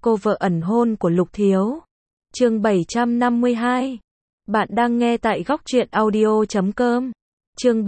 Cô vợ ẩn hôn của Lục Thiếu. Chương 752. Bạn đang nghe tại góc truyện audio.com. Chương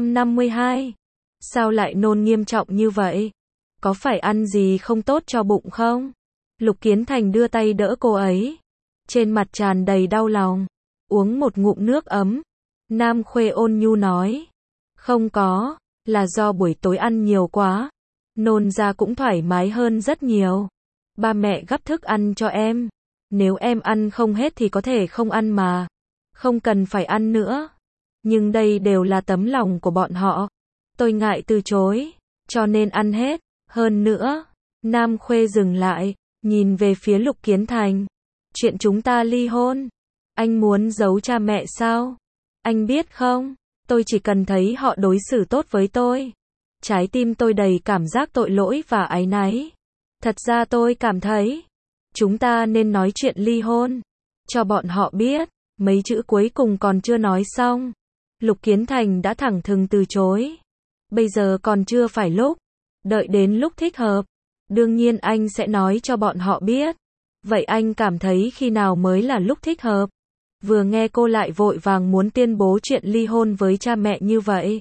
752. Sao lại nôn nghiêm trọng như vậy? Có phải ăn gì không tốt cho bụng không? Lục Kiến Thành đưa tay đỡ cô ấy. Trên mặt tràn đầy đau lòng. Uống một ngụm nước ấm. Nam Khuê ôn nhu nói. Không có, là do buổi tối ăn nhiều quá. Nôn ra cũng thoải mái hơn rất nhiều. Ba mẹ gắp thức ăn cho em. Nếu em ăn không hết thì có thể không ăn mà. Không cần phải ăn nữa. Nhưng đây đều là tấm lòng của bọn họ. Tôi ngại từ chối, cho nên ăn hết. Hơn nữa, Nam Khuê dừng lại, nhìn về phía Lục Kiến Thành. Chuyện chúng ta ly hôn. Anh muốn giấu cha mẹ sao? Anh biết không, tôi chỉ cần thấy họ đối xử tốt với tôi. Trái tim tôi đầy cảm giác tội lỗi và áy náy. Thật ra tôi cảm thấy, chúng ta nên nói chuyện ly hôn. Cho bọn họ biết, mấy chữ cuối cùng còn chưa nói xong. Lục Kiến Thành đã thẳng thừng từ chối. Bây giờ còn chưa phải lúc. Đợi đến lúc thích hợp. Đương nhiên anh sẽ nói cho bọn họ biết. Vậy anh cảm thấy khi nào mới là lúc thích hợp? Vừa nghe cô lại vội vàng muốn tuyên bố chuyện ly hôn với cha mẹ như vậy.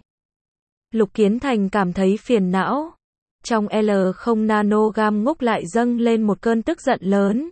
Lục Kiến Thành cảm thấy phiền não. Trong L0 nanogam ngốc lại dâng lên một cơn tức giận lớn.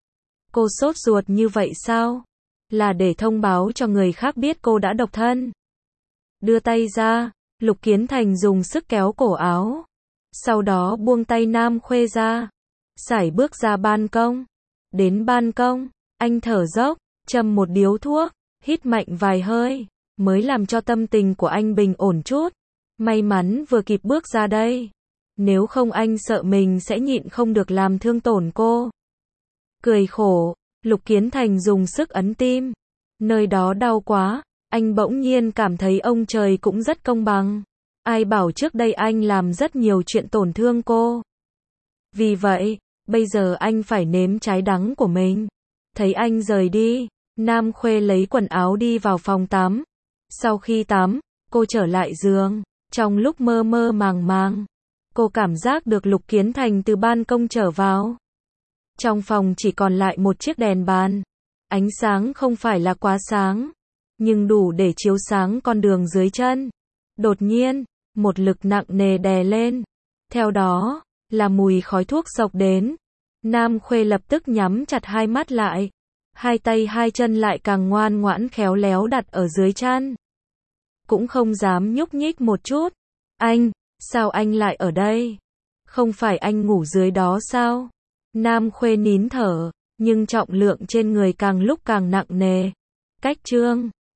Cô sốt ruột như vậy sao? Là để thông báo cho người khác biết cô đã độc thân. Đưa tay ra, Lục Kiến Thành dùng sức kéo cổ áo. Sau đó buông tay Nam Khuê ra. Sải bước ra ban công. Đến ban công, anh thở dốc, châm một điếu thuốc, hít mạnh vài hơi, mới làm cho tâm tình của anh bình ổn chút. May mắn vừa kịp bước ra đây. Nếu không anh sợ mình sẽ nhịn không được làm thương tổn cô. Cười khổ, Lục Kiến Thành dùng sức ấn tim. Nơi đó đau quá, anh bỗng nhiên cảm thấy ông trời cũng rất công bằng. Ai bảo trước đây anh làm rất nhiều chuyện tổn thương cô. Vì vậy, bây giờ anh phải nếm trái đắng của mình. Thấy anh rời đi, Nam Khuê lấy quần áo đi vào phòng tắm. Sau khi tắm, cô trở lại giường. Trong lúc mơ mơ màng màng, cô cảm giác được Lục Kiến Thành từ ban công trở vào. Trong phòng chỉ còn lại một chiếc đèn bàn. Ánh sáng không phải là quá sáng, nhưng đủ để chiếu sáng con đường dưới chân. Đột nhiên, một lực nặng nề đè lên. Theo đó, là mùi khói thuốc xộc đến. Nam Khuê lập tức nhắm chặt hai mắt lại. Hai tay hai chân lại càng ngoan ngoãn khéo léo đặt ở dưới chăn. Cũng không dám nhúc nhích một chút. Anh, sao anh lại ở đây? Không phải anh ngủ dưới đó sao? Nam Khuê nín thở, nhưng trọng lượng trên người càng lúc càng nặng nề. Cách chương